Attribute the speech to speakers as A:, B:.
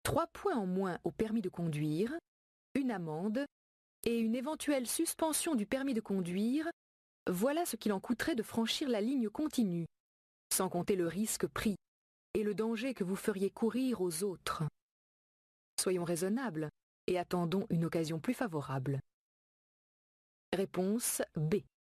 A: 3 points en moins au permis de conduire, une amende et une éventuelle suspension du permis de conduire, voilà ce qu'il en coûterait de franchir la ligne continue, sans compter le risque pris et le danger que vous feriez courir aux autres. Soyons raisonnables et attendons une occasion plus favorable. Réponse B.